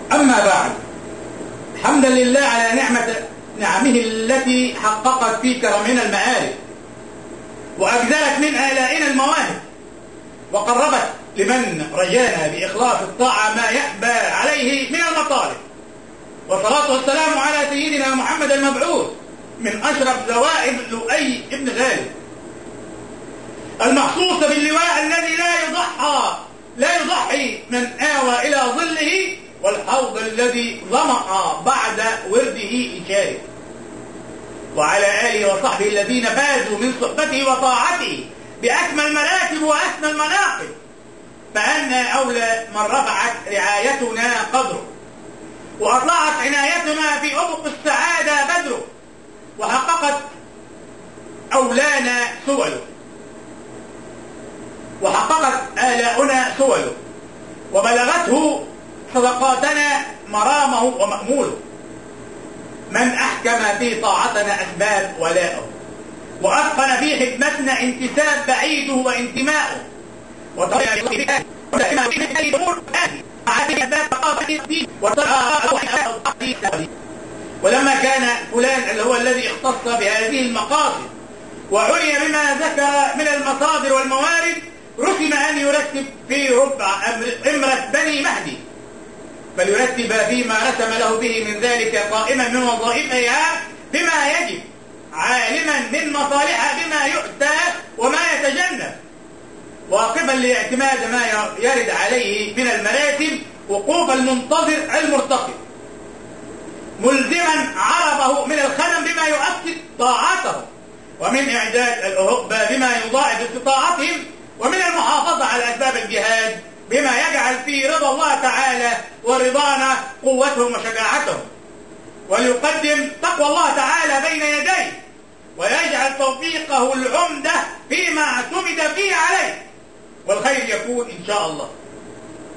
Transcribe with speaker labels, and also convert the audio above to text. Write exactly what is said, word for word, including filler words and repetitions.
Speaker 1: أما بعد، حمدا لله على نعمة نعمه التي حققت في كرمنا المآرب، وأجزلت من آلائنا المواهب، وقربت لمن رجانا بإخلاص الطاعة ما يأبى عليه من المطالب. والصلاة والسلام على سيدنا محمد المبعوث من أشرف ذوائب لؤي ابن غالب، المخصوص باللواء الذي لا يضحى لا يضحي من آوى إلى ظله، والحوض الذي ظمأ بعد ورده إشاره، وعلى آله وصحبه الذين فازوا من صحبته وطاعته بأكمل المراتب وأسمى المناقب، فأنا أولى من رفعت رعايتنا قدره، وأطلعت عنايتنا في أفق السعادة بدره، وحققت أولانا سوله، وحققت آلاؤنا سوله، وبلغته صدقاتنا مرامه ومأموله، من أحكم في طاعتنا أسباب ولاءه، وأتقن في خدمتنا انتساب بعيده وانتماءه، ولما كان فلان اللي هو الذي اختص بهذه المقاصد وعني بما ذكر من المصادر والموارد، رسم أن يرتب في ربع أمرة بني مهدي، بل يرتب فيما رسم له به من ذلك قائما من وظائفها بما يجب، عالما من مصالحها بما يؤتى وما يتجنب، واقفا لاعتماد ما يرد عليه من المراتب وقوف المنتظر المرتقب، ملزما عربه من الخدم بما يؤكد طاعته، ومن إعداد الأهبة بما يضاعف استطاعتهم، ومن المحافظة على أسباب الجهاد بما يجعل في رضا الله تعالى ورضانا قوتهم وشجاعتهم، وليقدم تقوى الله تعالى بين يديه، ويجعل توفيقه العمدة فيما اعتمد فيه عليه، والخير يكون إن شاء الله.